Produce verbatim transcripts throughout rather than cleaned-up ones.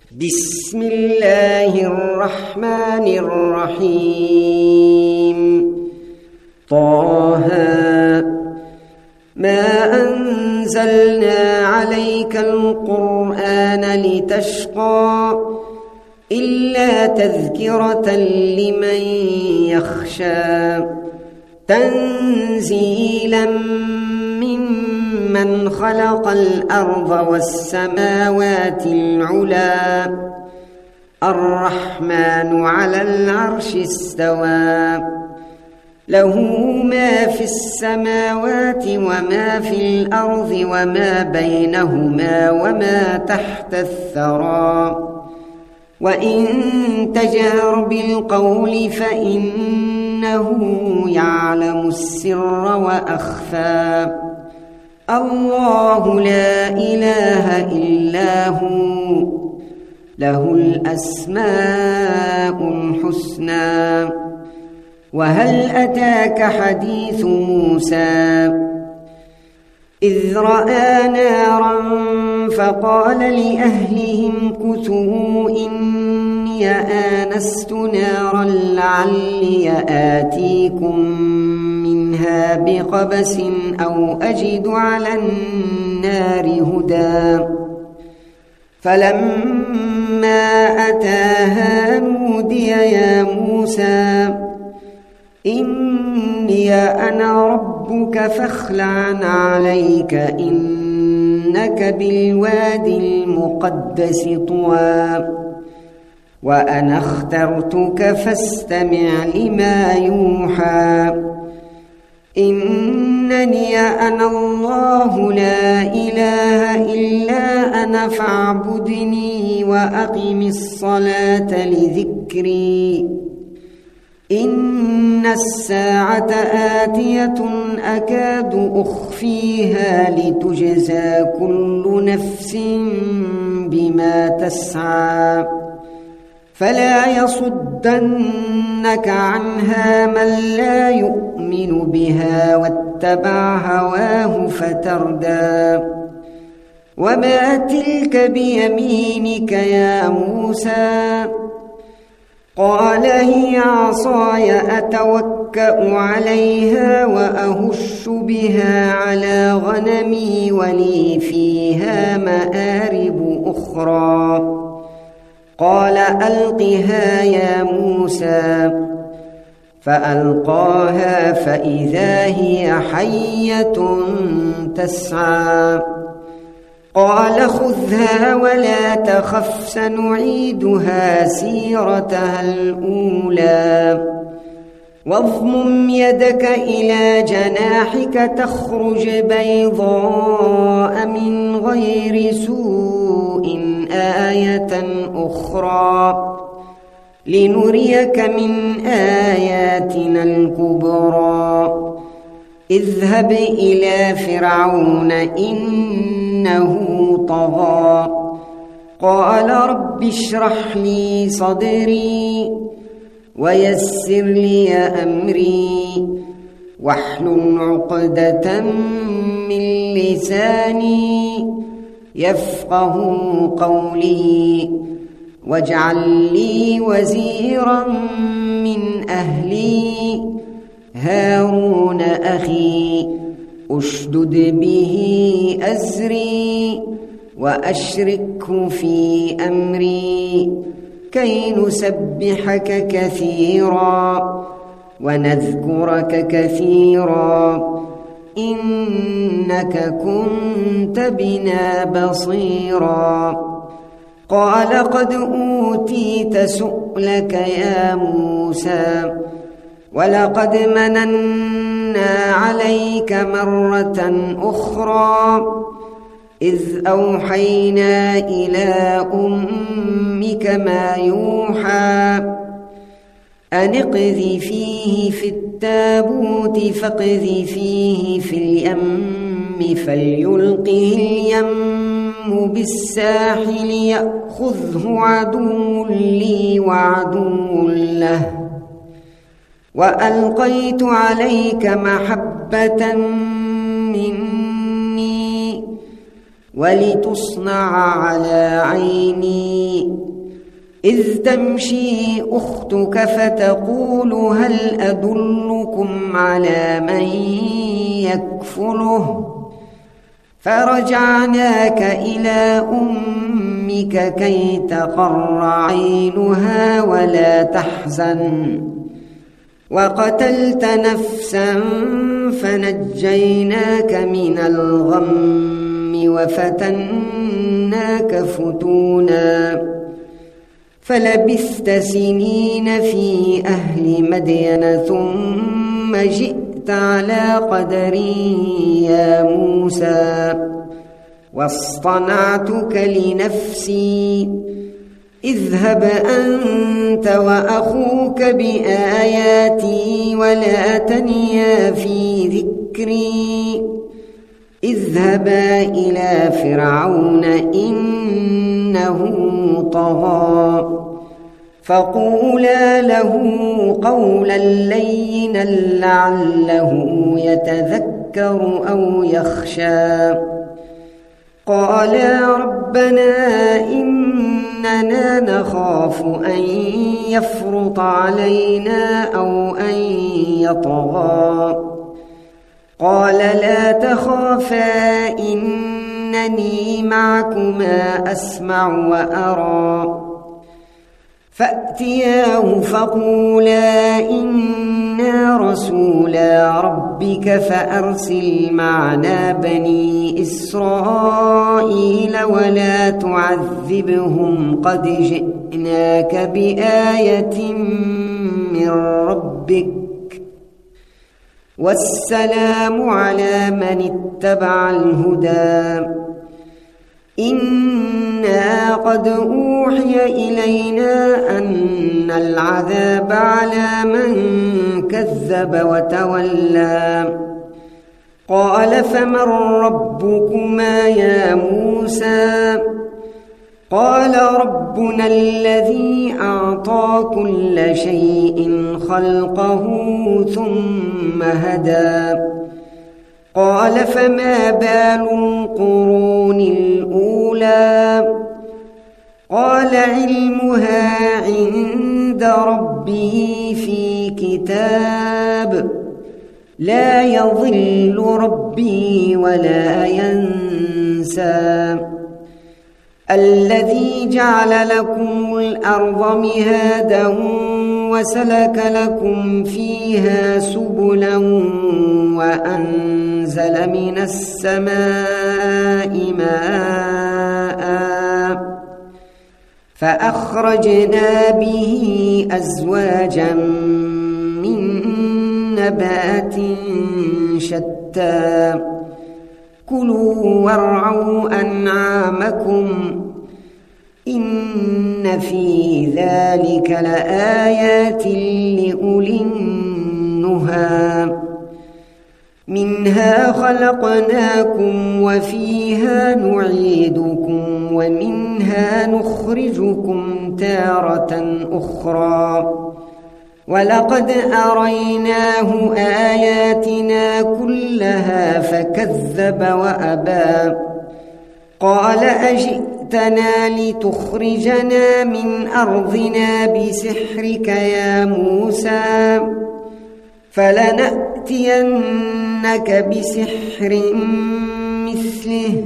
بسم الله الرحمن الرحيم. طه ما أنزلنا عليك القرآن لتشقى إلا تذكرة لمن يخشى تنزيلا ممن خلق الأرض والسماوات العلى الرحمن على العرش استوى له ما في السماوات وما في الأرض وما بينهما وما تحت الثرى وإن تجهر بالقول فإنه يعلم السر وأخفى الله لا إله إلا هو له الأسماء الحسنى. وهل أتاك حديث موسى إذ رأى نارا فقال لأهلهم كثوا إني آنست نارا لعلي آتيكم منها بقبس أو أجد على النار هدى فلما أتاها نودي يا موسى إني أنا ربك فاخلع عليك إنك بالوادي المقدس طوى وأنا اخترتك فاستمع لما يوحى إنني أنا الله لا إله إلا أنا فاعبدني وأقم الصلاة لذكري إن الساعة آتية أكاد أخفيها لتجزى كل نفس بما تسعى فلا يصدنك عنها من لا يؤمن بها واتبع هواه فتردى وما تلك بيمينك يا موسى قال هي عصاي أتوكأ عليها وأهش بها على غنمي ولي فيها مآرب أخرى قال ألقها يا موسى فألقاها فإذا هي حية تسعى قال خذها ولا تخف سنعيدها سيرتها الأولى واضمم يدك إلى جناحك تخرج بيضاء من غير سوء آية أخرى لنريك من آياتنا الكبرى اذهب إلى فرعون إنه طغى قال رب اشرح لي صدري ويسر لي أمري واحلل عقدة من لساني يفقه قولي واجعل لي وزيرا من أهلي هارون أخي أشدد به أزري وأشركه في أمري كي نسبحك كثيرا ونذكرك كثيرا إنك كنت بنا بصيرا قال قد أوتيت سؤلك يا موسى ولقد مننا عليك مرة أخرى إذ أوحينا إلى أمك ما يوحى أن اقذفيه في التابوت فاقذفيه في اليم فليلقه اليم بالساحل يأخذه عدو لي وعدو له وألقيت عليك محبة مني ولتصنع على عيني إذ تمشي أختك فتقول هل أدلكم على من يكفله فرجعناك إلى أمك كي تقر عينها ولا تحزن وقتلت نفسا فنجيناك من الغم وفتناك فتونا فلبثت سنين في أهل مدين ثم جئت على قدري يا موسى واصطنعتك لنفسي اذهب أنت وأخوك بآياتي ولا تنيا في ذكري اذهبا إلى فرعون إنه طغى فقولا له قولا لينا لعله يتذكر أو يخشى قالا ربنا إننا نخاف أن يفرط علينا أو أن يطغى قال لا تخافا إنني معكما أسمع وأرى فأتياه فقولا إنا رسولا ربك فأرسل معنا بني إسرائيل ولا تعذبهم قد جئناك بآية من ربك والسلام على من اتبع الهدى إنا قد أوحي إلينا أن العذاب على من كذب وتولى قال فمن ربكما يا موسى قال ربنا الذي أعطى كل شيء خلقه ثم هدى قال فما بال القرون الأولى قال علمها عند ربي في كتاب لا يضل ربي ولا ينسى الذي جعل لكم الأرض مهادا وسلك لكم فيها سبلا وأنزل من السماء ماء فأخرجنا به أزواجا من نبات شتى كلوا وارعوا أنعامكم إن في ذلك لآيات لأولي النهى منها خلقناكم وفيها نعيدكم ومنها نخرجكم تارة أخرى ولقد أريناه آياتنا كلها فكذب وأبى قال أجئتنا لتخرجنا من أرضنا بسحرك يا موسى فلنأتينك بسحر مثله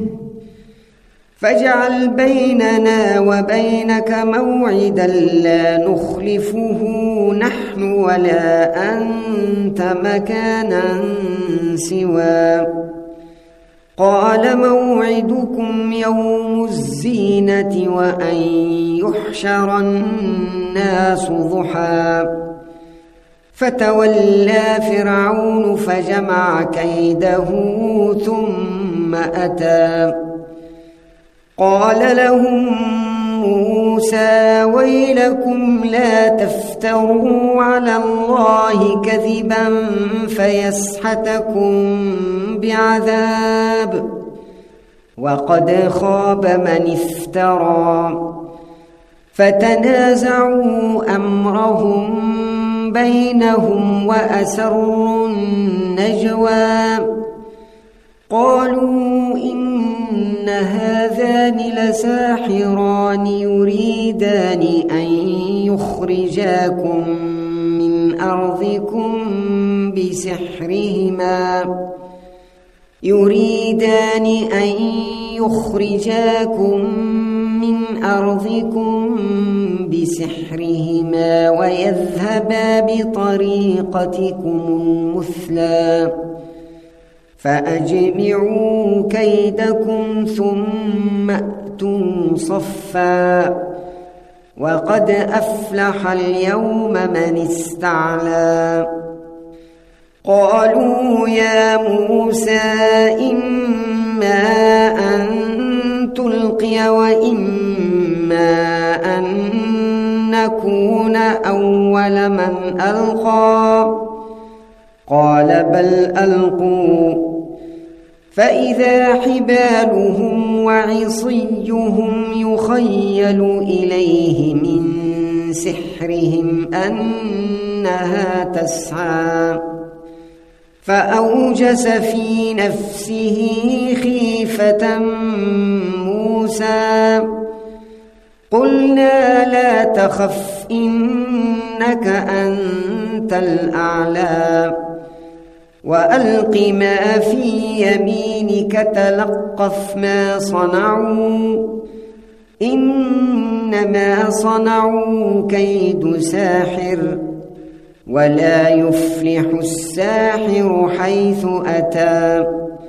فاجعل بيننا وبينك موعدا لا نخلفه نحن ولا أنت مكانا سوى قال موعدكم يوم الزينة وأن يحشر الناس ضحى فتولى فرعون فجمع كيده ثم أتى قال لهم موسى ويلكم لا تفتروا على الله كذبا فيسحتكم بعذاب وقد خاب من افترى فتنازعوا أمرهم بينهم وأسروا النجوى قالوا إن هذان لساحران يريدان أن يخرجاكم من أرضكم بسحرهما يريدان أن يخرجاكم من أرضكم بسحرهما ويذهبا بطريقتكم المثلى فأجمعوا كيدكم ثم أتوا صفا وقد أفلح اليوم من استعلى قالوا يا موسى إما أن تلقي وإما أن نكون أول من ألقى قال بل ألقوا فإذا حبالهم وعصيهم يخيل إليه من سحرهم أنها تسعى فأوجس في نفسه خيفة موسى قلنا لا تخف إنك أنت الأعلى وألق ما في يمينك تلقف ما صنعوا إنما صنعوا كيد ساحر ولا يفلح الساحر حيث أتى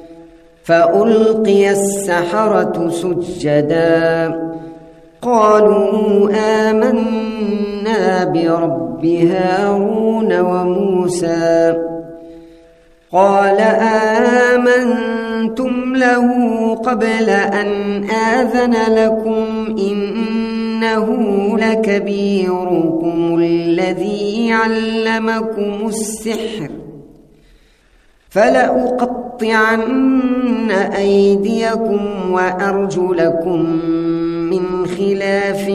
فألقي السحرة سجدا قالوا آمنا برب هارون وموسى قال آمنتم له قبل أن آذن لكم إنه لكبيركم الذي علمكم السحر فلأقطعن أيديكم وأرجلكم من خلاف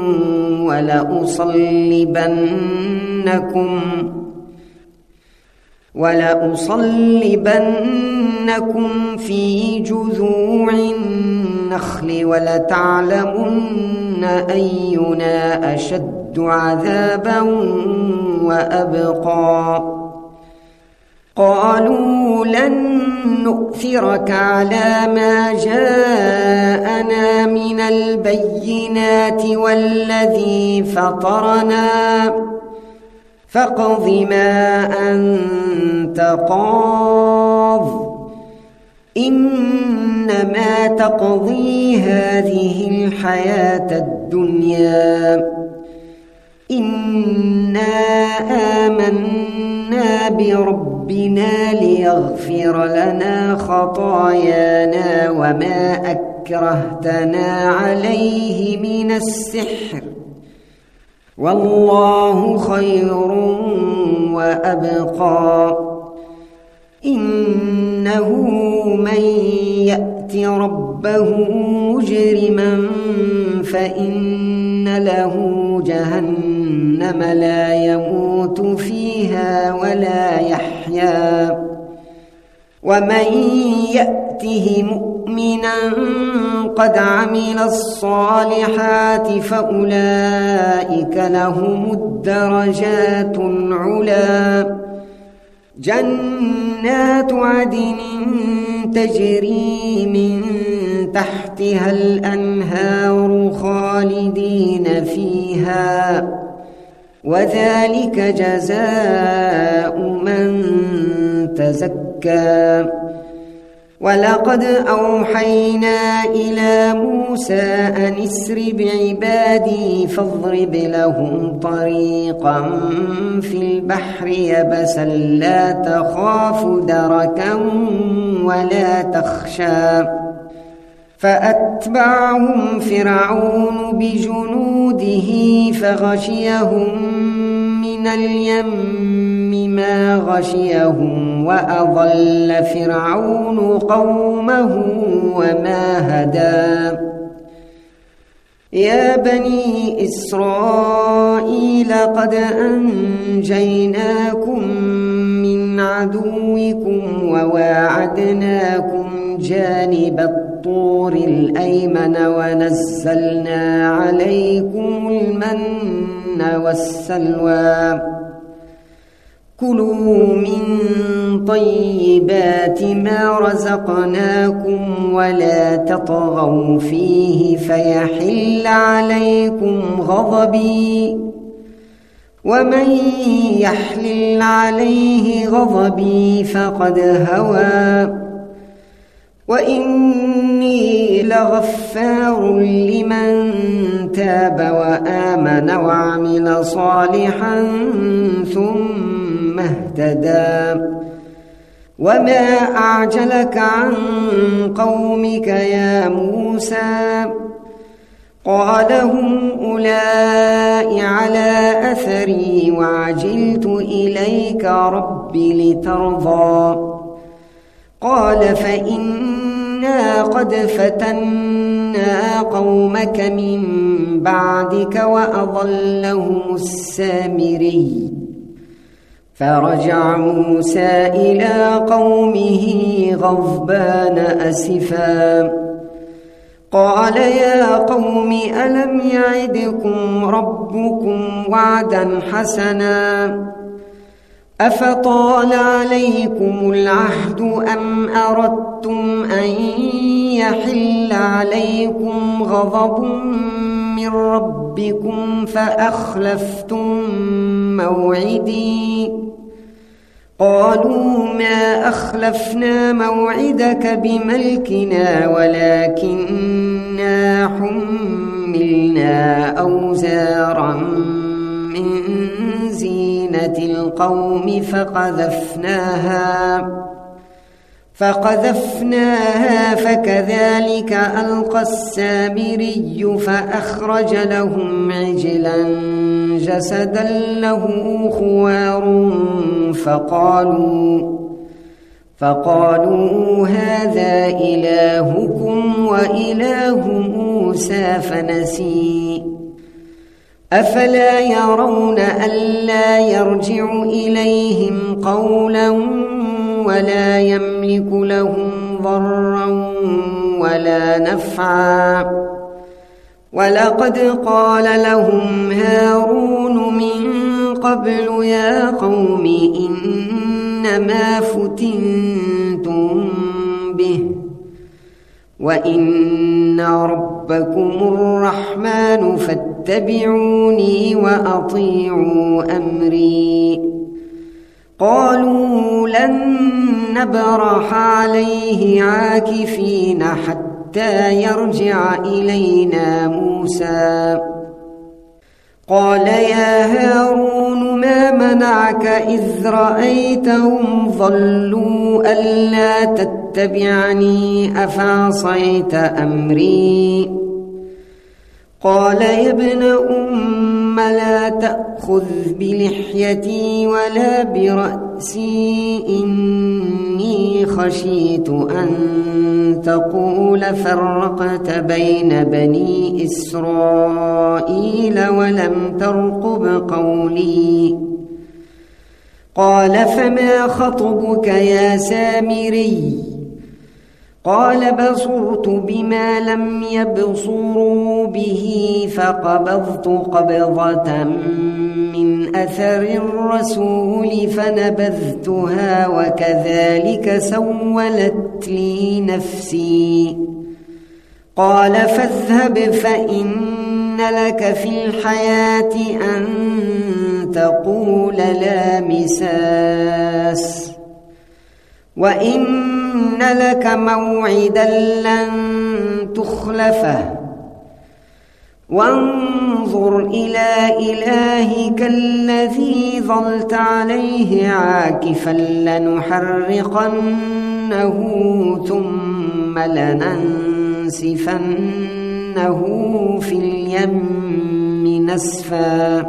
ولأصلبنكم ولأصلبنكم في جذوع النخل ولتعلمن أينا أشد عذابا وأبقى قالوا لن نؤثرك على ما جاءنا من البينات والذي فطرنا فاقض ما أنت قاض إنما تقضي هذه الحياة الدنيا إنا آمنا بربنا ليغفر لنا خطايانا وما أكرهتنا عليه من السحر والله خير وأبقى إنه من يأت ربه مجرما فإن له جهنم لا يموت فيها ولا يحيا ومن يأته مؤمنا قد عمل الصالحات فأولئك لهم الدرجات العلى جنات عدن تجري من تحتها الأنهار خالدين فيها وذلك جزاء من تزكى ولقد أوحينا إلى موسى أن اسر بعبادي فاضرب لهم طريقا في البحر يبسا لا تخاف دركا ولا تخشى فأتبعهم فرعون بجنوده فغشيهم من اليم ما غشيهم وأضل فرعون قومه وما هدى يا بني إسرائيل قد أنجيناكم من عدوكم وواعدناكم جانب الطور الأيمن ونزلنا عليكم المن والسلوى كلوا من طيبات ما رزقناكم ولا تطغوا فيه فيحل عليكم غضبي ومن يحلل عليه غضبي فقد هوى وإني لغفار لمن تاب وآمن وعمل صالحا ثم اهتدى وما أعجلك عن قومك يا موسى قال هم أولئك على أثري وعجلت إليك رب لترضى قال فإنا قد فتنا قومك من بعدك وأضلهم السامري فرجع موسى إلى قومه غضبان أسفا قال يا قوم ألم يعدكم ربكم وعدا حسنا أفطال عليكم العهد أم أردتم أن يحل عليكم غضب من ربكم فأخلفتم موعدي قالوا ما أخلفنا موعدك بملكنا ولكننا حملنا أوزارا من زينة القوم فقذفناها فقذفناها فكذلك ألقى السامري فأخرج لهم عجلا جسدا له خوار فقالوا فقالوا هذا إلهكم وإله موسى فنسي أفلا يرون ألا يرجع إليهم قولا ولا يملك لهم ضرا ولا نفعا ولقد قال لهم هارون من قبل يا قوم إنما فتنتم به وإن ربكم الرحمن فاتبعوني وأطيعوا أمري قالوا لن نبرح عليه عاكفين حتى يرجع إلينا موسى قال يا هارون ما منعك إذ رأيتهم ضلوا ألا تتبعني أفعصيت أمري قال يا ابن أم لا تأخذ بلحيتي ولا برأسي إني خشيت أن تقول فرقت بين بني إسرائيل ولم ترقب قولي قال فما خطبك يا سامري قال بصرت بما لم يبصروا به فقبضت قبضة من أثر الرسول فنبذتها وكذلك سولت لي نفسي قال فاذهب فإن لك في الحياة أن تقول لا مساس وإن لك موعدا لن تخلفه وانظر إلى إلهك الذي ظلت عليه عاكفا لنحرقنه ثم لننسفنه في اليم نسفا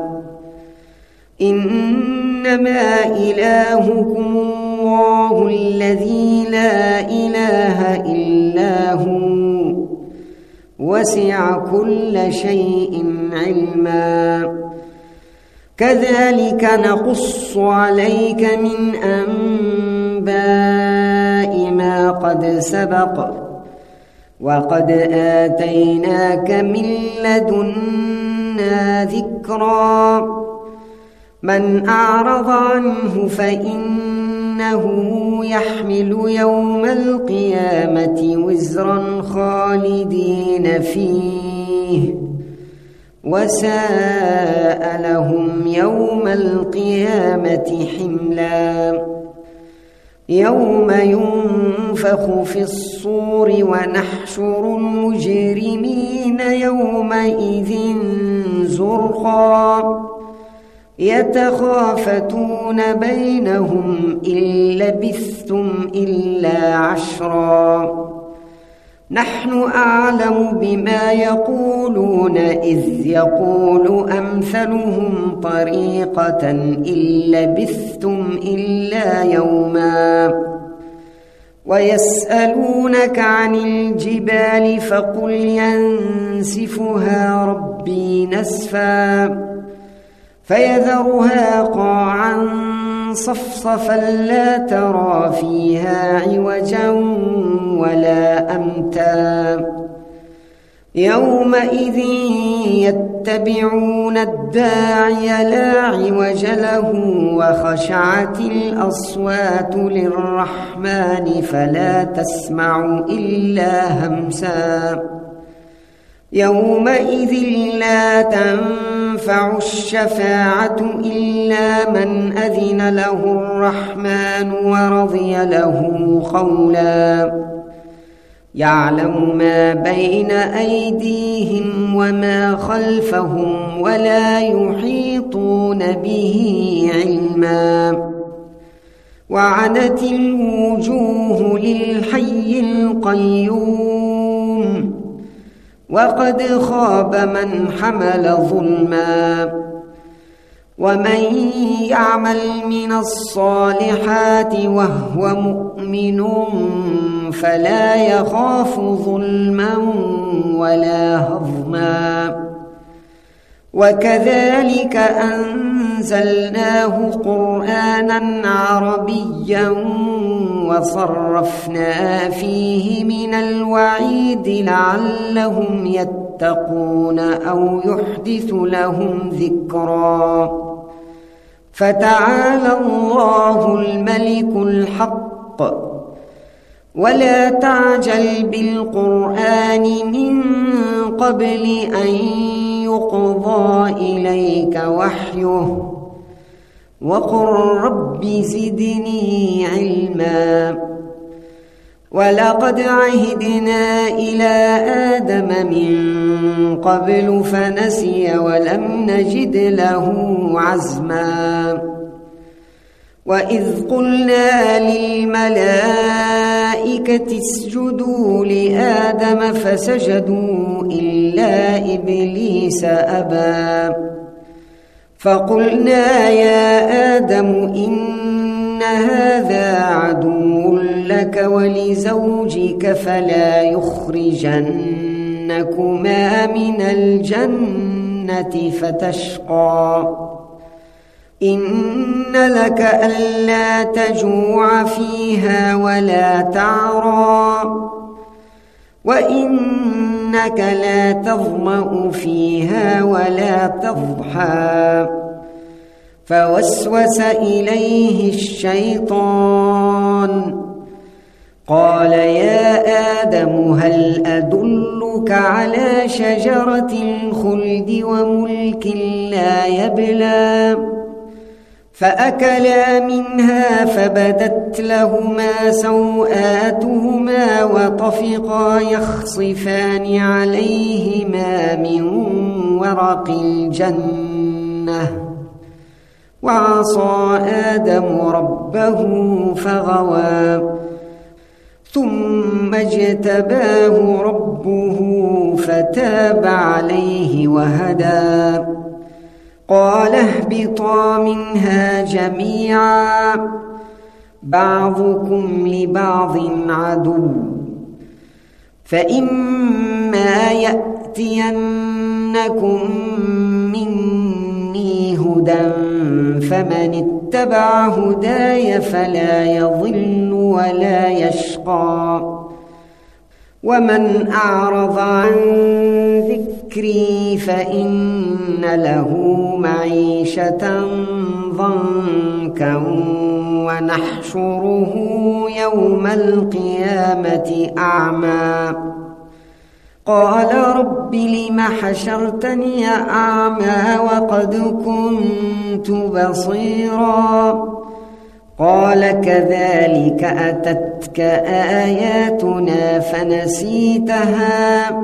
إنما إلهكم الله الذي لا إله إلا هو وسع كل شيء علما كذلك نقص عليك من أنباء السماء ما قد سبق وقد آتيناك من لدنا ذكرا من أعرض عنه فإنه يحمل يوم القيامة وزرا خالدين فيه وساء لهم يوم القيامة حملا يوم ينفخ في الصور ونحشر المجرمين يومئذ زرقا يتخافتون بينهم إن لبثتم إلا عشرا نحن أعلم بما يقولون إذ يقول أمثلهم طريقة إن لبثتم إلا يوما ويسألونك عن الجبال فقل ينسفها ربي نسفا فيذرها قاعا صفصفا لا ترى فيها عوجا ولا أمتا يومئذ يتبعون الداعي لا عوج له وخشعت الأصوات للرحمن فلا تسمع إلا همسا يومئذ لا تنفع الشفاعة إلا من أذن له الرحمن ورضي له قولا يعلم ما بين أيديهم وما خلفهم ولا يحيطون به علما وعنت الوجوه للحي القيوم وقد خاب من حمل ظلما ومن يعمل من الصالحات وهو مؤمن فلا يخاف ظلما ولا هضما وكذلك أنزلناه قرآنا عربيا وصرفنا فيه من الوعيد لعلهم يتقون أو يحدث لهم ذكرا فتعالى الله الملك الحق ولا تعجل بالقرآن من قبل أن يقضى إليك وحيه وقل رب زدني علما ولقد عهدنا إلى آدم من قبل فنسي ولم نجد له عزما وإذ قلنا للملائكة اسجدوا لآدم فسجدوا إلا إبليس أبى فقلنا يا آدم إن هذا عدو لك ولزوجك فلا يخرجنكما من الجنة فتشقى إن لك ألا تجوع فيها ولا تعرى وإنك لا تظمأ فيها ولا تضحى فوسوس إليه الشيطان قال يا آدم هل أدلك على شجرة الخلد وملك لا يبلى فأكلا منها فبدت لهما سوآتهما وطفقا يخصفان عليهما من ورق الجنة وعصى آدم ربه فغوى ثم اجتباه ربه فتاب عليه وهدى قال اهبطا منها جميعا بعضكم لبعض عدو فإما يأتينكم مني هدى فمن اتبع هداي فلا يضل ولا يشقى ومن أعرض عن ذكري فإن له معيشة ضنكا ونحشره يوم القيامة أعمى قال رب لم حشرتني أعمى وقد كنت بصيرا قال كذلك أتتك آياتنا فنسيتها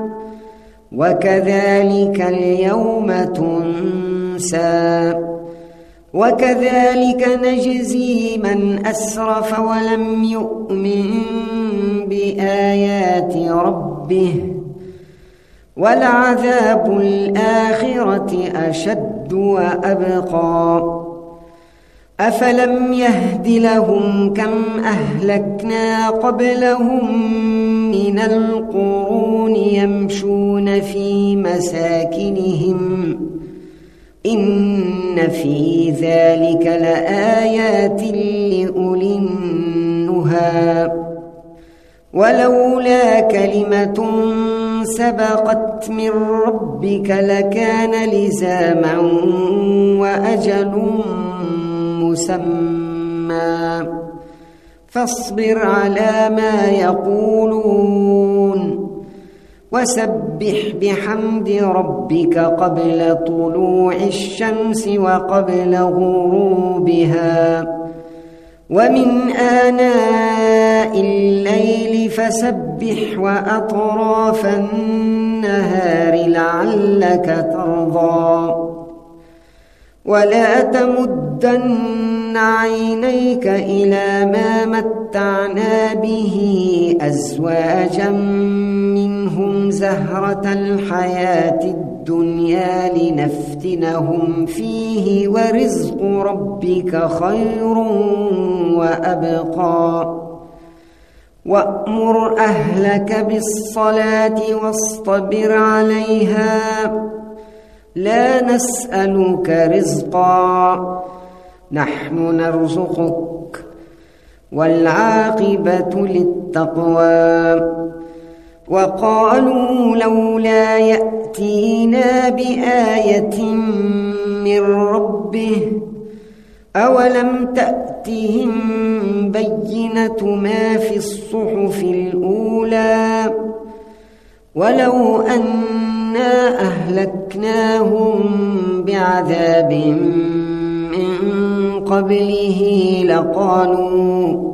وكذلك اليوم تنسى وكذلك نجزي من أسرف ولم يؤمن بآيات ربه ولعذاب الآخرة أشد وأبقى أفلم يهد لهم كم أهلكنا قبلهم من القرون يمشون في مساكنهم إن في ذلك لآيات لأولي النهى ولولا كلمة سبقت من ربك لكان لزاما وأجل مسمى فاصبر على ما يقولون وسبح بحمد ربك قبل طلوع الشمس وقبل غروبها ومن آناء الليل فسبح وأطراف النهار لعلك ترضى ولا تمدن عينيك إلى ما متعنا به أزواجا منهم زهرة الحياة الدنيا لنفتنهم فيه ورزق ربك خير وأبقى وأمر أهلك بالصلاة واصطبر عليها لا نسألك رزقا نحن نرزقك والعاقبة للتقوى وقالوا لولا يأتينا بآية من ربه أولم تأتهم بينة ما في الصحف الأولى ولو أنا أهلكناهم بعذاب من قبله لقالوا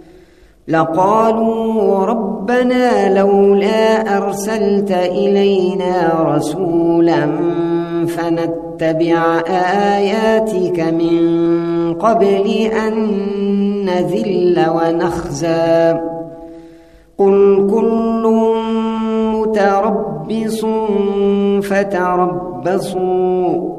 لقالوا ربنا لولا أرسلت إلينا رسولا فنتبع آياتك من قبل أن نذل ونخزى قل كل متربص فتربصوا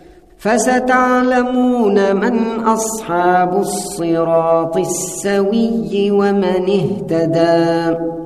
فستعلمون من أصحاب الصراط السوي ومن اهتدى